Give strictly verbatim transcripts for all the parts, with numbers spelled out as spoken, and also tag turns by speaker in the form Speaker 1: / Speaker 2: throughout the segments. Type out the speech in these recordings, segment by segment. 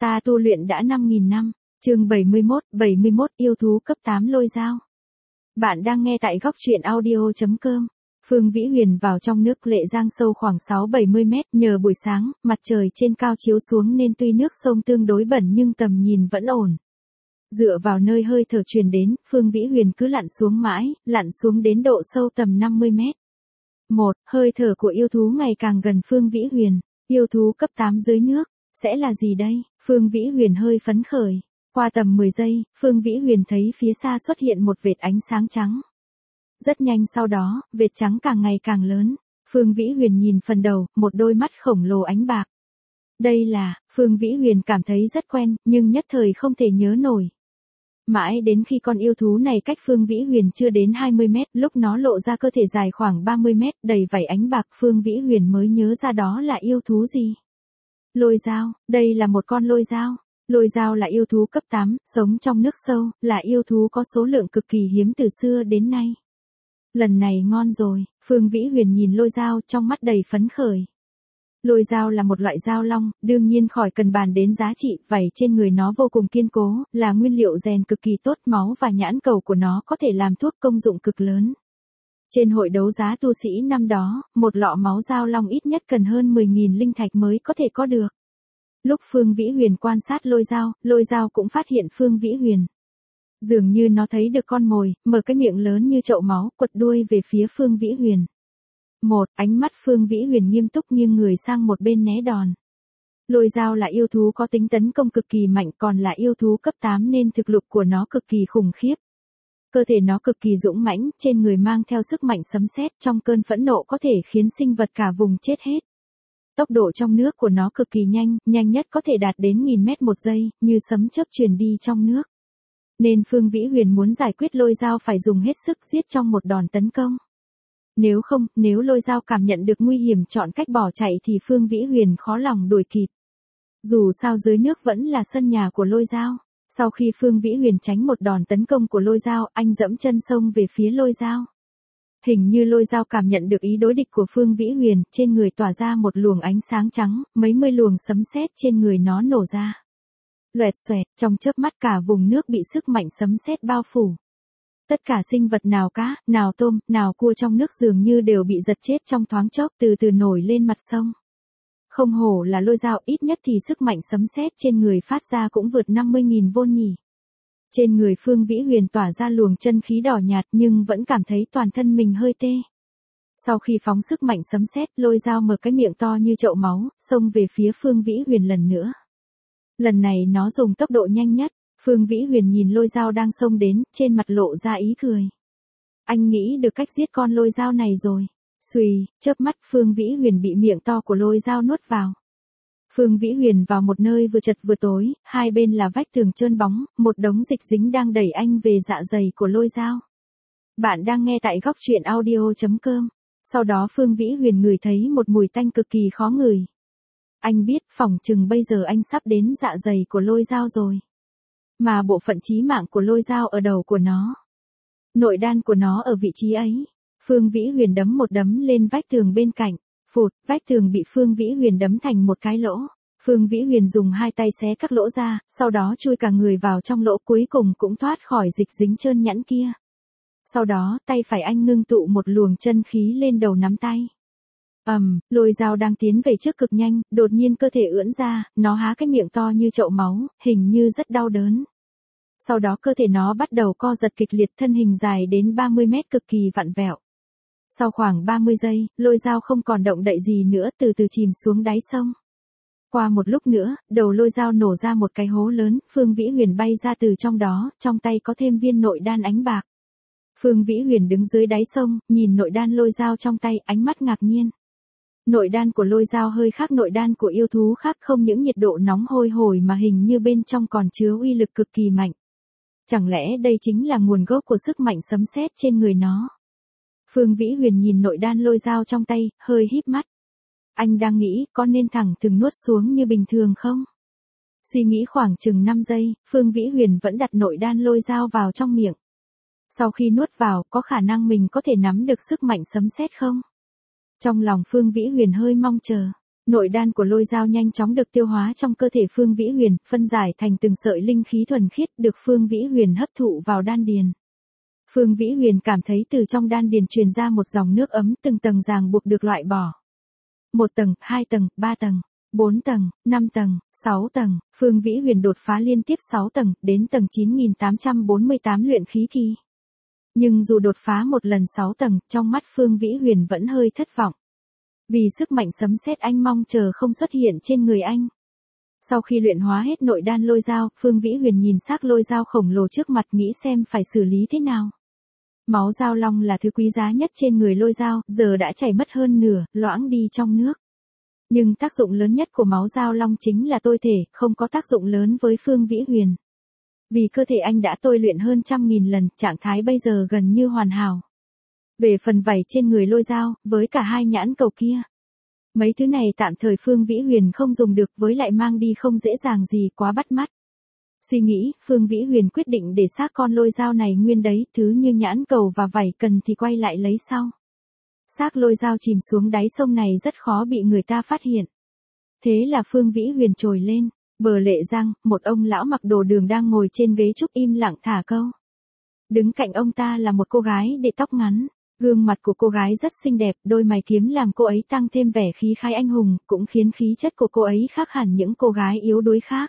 Speaker 1: Ta tu luyện đã năm nghìn năm. Chương bảy mươi mốt, bảy mươi mốt yêu thú cấp tám lôi dao. Bạn đang nghe tại góc truyện audio chấm com. Phương Vĩ Huyền vào trong nước Lệ Giang sâu khoảng sáu bảy mươi mét, nhờ buổi sáng, mặt trời trên cao chiếu xuống nên tuy nước sông tương đối bẩn nhưng tầm nhìn vẫn ổn. Dựa vào nơi hơi thở truyền đến, Phương Vĩ Huyền cứ lặn xuống mãi, lặn xuống đến độ sâu tầm năm mươi mét. Một, hơi thở của yêu thú ngày càng gần Phương Vĩ Huyền. Yêu thú cấp tám dưới nước, sẽ là gì đây? Phương Vĩ Huyền hơi phấn khởi. Qua tầm mười giây, Phương Vĩ Huyền thấy phía xa xuất hiện một vệt ánh sáng trắng. Rất nhanh sau đó, vệt trắng càng ngày càng lớn. Phương Vĩ Huyền nhìn phần đầu, một đôi mắt khổng lồ ánh bạc. Đây là, Phương Vĩ Huyền cảm thấy rất quen, nhưng nhất thời không thể nhớ nổi. Mãi đến khi con yêu thú này cách Phương Vĩ Huyền chưa đến hai mươi mét, lúc nó lộ ra cơ thể dài khoảng ba mươi mét, đầy vảy ánh bạc, Phương Vĩ Huyền mới nhớ ra đó là yêu thú gì. Lôi dao, đây là một con lôi dao. Lôi dao là yêu thú cấp tám, sống trong nước sâu, là yêu thú có số lượng cực kỳ hiếm từ xưa đến nay. Lần này ngon rồi, Phương Vĩ Huyền nhìn lôi dao trong mắt đầy phấn khởi. Lôi dao là một loại dao long, đương nhiên khỏi cần bàn đến giá trị, vảy trên người nó vô cùng kiên cố, là nguyên liệu rèn cực kỳ tốt, máu và nhãn cầu của nó có thể làm thuốc công dụng cực lớn. Trên hội đấu giá tu sĩ năm đó, một lọ máu dao long ít nhất cần hơn mười nghìn linh thạch mới có thể có được. Lúc Phương Vĩ Huyền quan sát lôi dao, lôi dao cũng phát hiện Phương Vĩ Huyền. Dường như nó thấy được con mồi, mở cái miệng lớn như chậu máu, quật đuôi về phía Phương Vĩ Huyền. Một, ánh mắt Phương Vĩ Huyền nghiêm túc nghiêng người sang một bên né đòn. Lôi dao là yêu thú có tính tấn công cực kỳ mạnh, còn là yêu thú cấp tám nên thực lực của nó cực kỳ khủng khiếp. Cơ thể nó cực kỳ dũng mãnh, trên người mang theo sức mạnh sấm sét, trong cơn phẫn nộ có thể khiến sinh vật cả vùng chết hết. Tốc độ trong nước của nó cực kỳ nhanh, nhanh nhất có thể đạt đến nghìn mét một giây, như sấm chớp truyền đi trong nước. Nên Phương Vĩ Huyền muốn giải quyết lôi dao phải dùng hết sức giết trong một đòn tấn công. Nếu không, nếu lôi dao cảm nhận được nguy hiểm chọn cách bỏ chạy thì Phương Vĩ Huyền khó lòng đuổi kịp. Dù sao dưới nước vẫn là sân nhà của lôi dao. Sau khi Phương Vĩ Huyền tránh một đòn tấn công của lôi dao, anh dẫm chân xông về phía lôi dao. Hình như lôi dao cảm nhận được ý đối địch của Phương Vĩ Huyền, trên người tỏa ra một luồng ánh sáng trắng, mấy mươi luồng sấm sét trên người nó nổ ra. Loẹt xoẹt, trong chớp mắt cả vùng nước bị sức mạnh sấm sét bao phủ. Tất cả sinh vật nào cá, nào tôm, nào cua trong nước dường như đều bị giật chết trong thoáng chốc, từ từ nổi lên mặt sông. Không hổ là lôi dao, ít nhất thì sức mạnh sấm sét trên người phát ra cũng vượt năm mươi nghìn vôn nhỉ. Trên người Phương Vĩ Huyền tỏa ra luồng chân khí đỏ nhạt nhưng vẫn cảm thấy toàn thân mình hơi tê. Sau khi phóng sức mạnh sấm sét, lôi dao mở cái miệng to như chậu máu, xông về phía Phương Vĩ Huyền lần nữa. Lần này nó dùng tốc độ nhanh nhất, Phương Vĩ Huyền nhìn lôi dao đang xông đến, trên mặt lộ ra ý cười. Anh nghĩ được cách giết con lôi dao này rồi. Xùy, chớp mắt Phương Vĩ Huyền bị miệng to của lôi dao nuốt vào. Phương Vĩ Huyền vào một nơi vừa chật vừa tối, hai bên là vách tường trơn bóng, một đống dịch dính đang đẩy anh về dạ dày của lôi dao. Bạn đang nghe tại góc truyện audio chấm com. Sau đó Phương Vĩ Huyền ngửi thấy một mùi tanh cực kỳ khó ngửi. Anh biết phỏng chừng bây giờ anh sắp đến dạ dày của lôi dao rồi. Mà bộ phận chí mạng của lôi dao ở đầu của nó. Nội đan của nó ở vị trí ấy. Phương Vĩ Huyền đấm một đấm lên vách tường bên cạnh. Phụt, vách tường bị Phương Vĩ Huyền đấm thành một cái lỗ. Phương Vĩ Huyền dùng hai tay xé các lỗ ra, sau đó chui cả người vào trong lỗ, cuối cùng cũng thoát khỏi dịch dính trơn nhẵn kia. Sau đó, tay phải anh ngưng tụ một luồng chân khí lên đầu nắm tay. Ầm, um, lôi dao đang tiến về trước cực nhanh, đột nhiên cơ thể ưỡn ra, nó há cái miệng to như chậu máu, hình như rất đau đớn. Sau đó cơ thể nó bắt đầu co giật kịch liệt, thân hình dài đến ba mươi mét cực kỳ vặn vẹo. Sau khoảng ba mươi giây, lôi dao không còn động đậy gì nữa, từ từ chìm xuống đáy sông. Qua một lúc nữa, đầu lôi dao nổ ra một cái hố lớn, Phương Vĩ Huyền bay ra từ trong đó, trong tay có thêm viên nội đan ánh bạc. Phương Vĩ Huyền đứng dưới đáy sông, nhìn nội đan lôi dao trong tay, ánh mắt ngạc nhiên. Nội đan của lôi dao hơi khác nội đan của yêu thú khác, không những nhiệt độ nóng hôi hổi mà hình như bên trong còn chứa uy lực cực kỳ mạnh. Chẳng lẽ đây chính là nguồn gốc của sức mạnh sấm sét trên người nó? Phương Vĩ Huyền nhìn nội đan lôi dao trong tay, hơi híp mắt. Anh đang nghĩ có nên thẳng thừng nuốt xuống như bình thường không? Suy nghĩ khoảng chừng năm giây, Phương Vĩ Huyền vẫn đặt nội đan lôi dao vào trong miệng. Sau khi nuốt vào, có khả năng mình có thể nắm được sức mạnh sấm sét không? Trong lòng Phương Vĩ Huyền hơi mong chờ. Nội đan của lôi dao nhanh chóng được tiêu hóa trong cơ thể Phương Vĩ Huyền, phân giải thành từng sợi linh khí thuần khiết được Phương Vĩ Huyền hấp thụ vào đan điền. Phương Vĩ Huyền cảm thấy từ trong đan điền truyền ra một dòng nước ấm, từng tầng ràng buộc được loại bỏ. Một tầng, hai tầng, ba tầng, bốn tầng, năm tầng, sáu tầng, Phương Vĩ Huyền đột phá liên tiếp sáu tầng, đến tầng chín nghìn tám trăm bốn mươi tám luyện khí kỳ. Nhưng dù đột phá một lần sáu tầng, trong mắt Phương Vĩ Huyền vẫn hơi thất vọng. Vì sức mạnh sấm sét anh mong chờ không xuất hiện trên người anh. Sau khi luyện hóa hết nội đan lôi dao, Phương Vĩ Huyền nhìn xác lôi dao khổng lồ trước mặt nghĩ xem phải xử lý thế nào. Máu dao long là thứ quý giá nhất trên người lôi dao, giờ đã chảy mất hơn nửa, loãng đi trong nước. Nhưng tác dụng lớn nhất của máu dao long chính là tôi thể, không có tác dụng lớn với Phương Vĩ Huyền. Vì cơ thể anh đã tôi luyện hơn trăm nghìn lần, trạng thái bây giờ gần như hoàn hảo. Về phần vảy trên người lôi dao, với cả hai nhãn cầu kia. Mấy thứ này tạm thời Phương Vĩ Huyền không dùng được, với lại mang đi không dễ dàng gì, quá bắt mắt. Suy nghĩ, Phương Vĩ Huyền quyết định để xác con lôi dao này nguyên đấy, thứ như nhãn cầu và vảy cần thì quay lại lấy sau. Xác lôi dao chìm xuống đáy sông này rất khó bị người ta phát hiện. Thế là Phương Vĩ Huyền trồi lên, bờ Lệ Giang, một ông lão mặc đồ đường đang ngồi trên ghế trúc im lặng thả câu. Đứng cạnh ông ta là một cô gái để tóc ngắn. Gương mặt của cô gái rất xinh đẹp, đôi mày kiếm làm cô ấy tăng thêm vẻ khí khái anh hùng, cũng khiến khí chất của cô ấy khác hẳn những cô gái yếu đuối khác.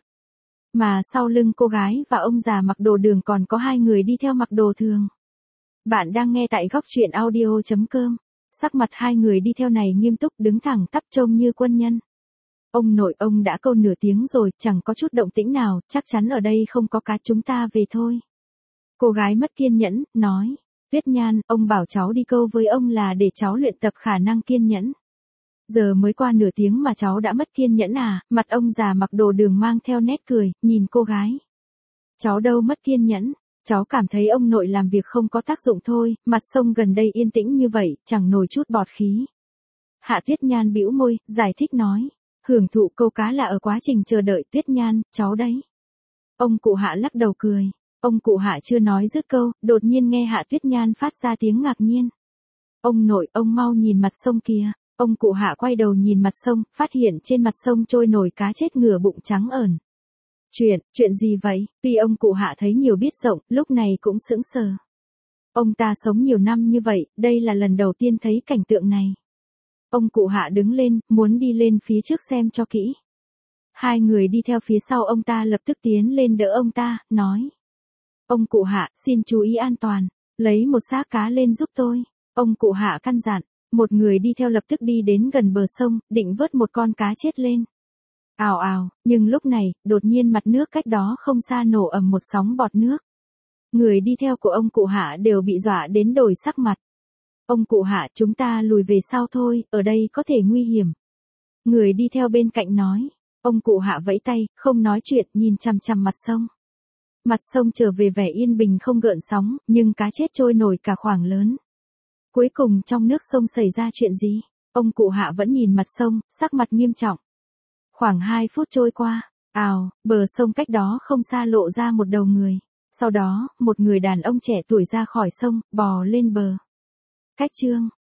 Speaker 1: Mà sau lưng cô gái và ông già mặc đồ đường còn có hai người đi theo mặc đồ thường. Bạn đang nghe tại góc truyện audio chấm com. Sắc mặt hai người đi theo này nghiêm túc, đứng thẳng tắp trông như quân nhân. Ông nội, ông đã câu nửa tiếng rồi, chẳng có chút động tĩnh nào, chắc chắn ở đây không có cá, chúng ta về thôi. Cô gái mất kiên nhẫn, nói. Tuyết Nhan, ông bảo cháu đi câu với ông là để cháu luyện tập khả năng kiên nhẫn. Giờ mới qua nửa tiếng mà cháu đã mất kiên nhẫn à? Mặt ông già mặc đồ đường mang theo nét cười, nhìn cô gái. Cháu đâu mất kiên nhẫn, cháu cảm thấy ông nội làm việc không có tác dụng thôi, mặt sông gần đây yên tĩnh như vậy, chẳng nổi chút bọt khí. Hạ Tuyết Nhan bĩu môi, giải thích nói, hưởng thụ câu cá là ở quá trình chờ đợi. Tuyết Nhan, cháu đấy. Ông cụ Hạ lắc đầu cười. Ông cụ Hạ chưa nói dứt câu, đột nhiên nghe Hạ Tuyết Nhan phát ra tiếng ngạc nhiên. Ông nội, ông mau nhìn mặt sông kìa. Ông cụ Hạ quay đầu nhìn mặt sông, phát hiện trên mặt sông trôi nổi cá chết ngửa bụng trắng ẩn. Chuyện, chuyện gì vậy? Tuy ông cụ Hạ thấy nhiều biết rộng, lúc này cũng sững sờ. Ông ta sống nhiều năm như vậy, đây là lần đầu tiên thấy cảnh tượng này. Ông cụ Hạ đứng lên, muốn đi lên phía trước xem cho kỹ. Hai người đi theo phía sau ông ta lập tức tiến lên đỡ ông ta, nói. Ông cụ Hạ, xin chú ý an toàn, lấy một xác cá lên giúp tôi. Ông cụ Hạ căn dặn, một người đi theo lập tức đi đến gần bờ sông, định vớt một con cá chết lên. Ào ào, nhưng lúc này, đột nhiên mặt nước cách đó không xa nổ ầm một sóng bọt nước. Người đi theo của ông cụ Hạ đều bị dọa đến đổi sắc mặt. Ông cụ Hạ, chúng ta lùi về sau thôi, ở đây có thể nguy hiểm. Người đi theo bên cạnh nói, ông cụ Hạ vẫy tay, không nói chuyện, nhìn chằm chằm mặt sông. Mặt sông trở về vẻ yên bình không gợn sóng, nhưng cá chết trôi nổi cả khoảng lớn. Cuối cùng trong nước sông xảy ra chuyện gì? Ông cụ Hạ vẫn nhìn mặt sông, sắc mặt nghiêm trọng. Khoảng hai phút trôi qua, ào, bờ sông cách đó không xa lộ ra một đầu người. Sau đó, một người đàn ông trẻ tuổi ra khỏi sông, bò lên bờ. Cách chương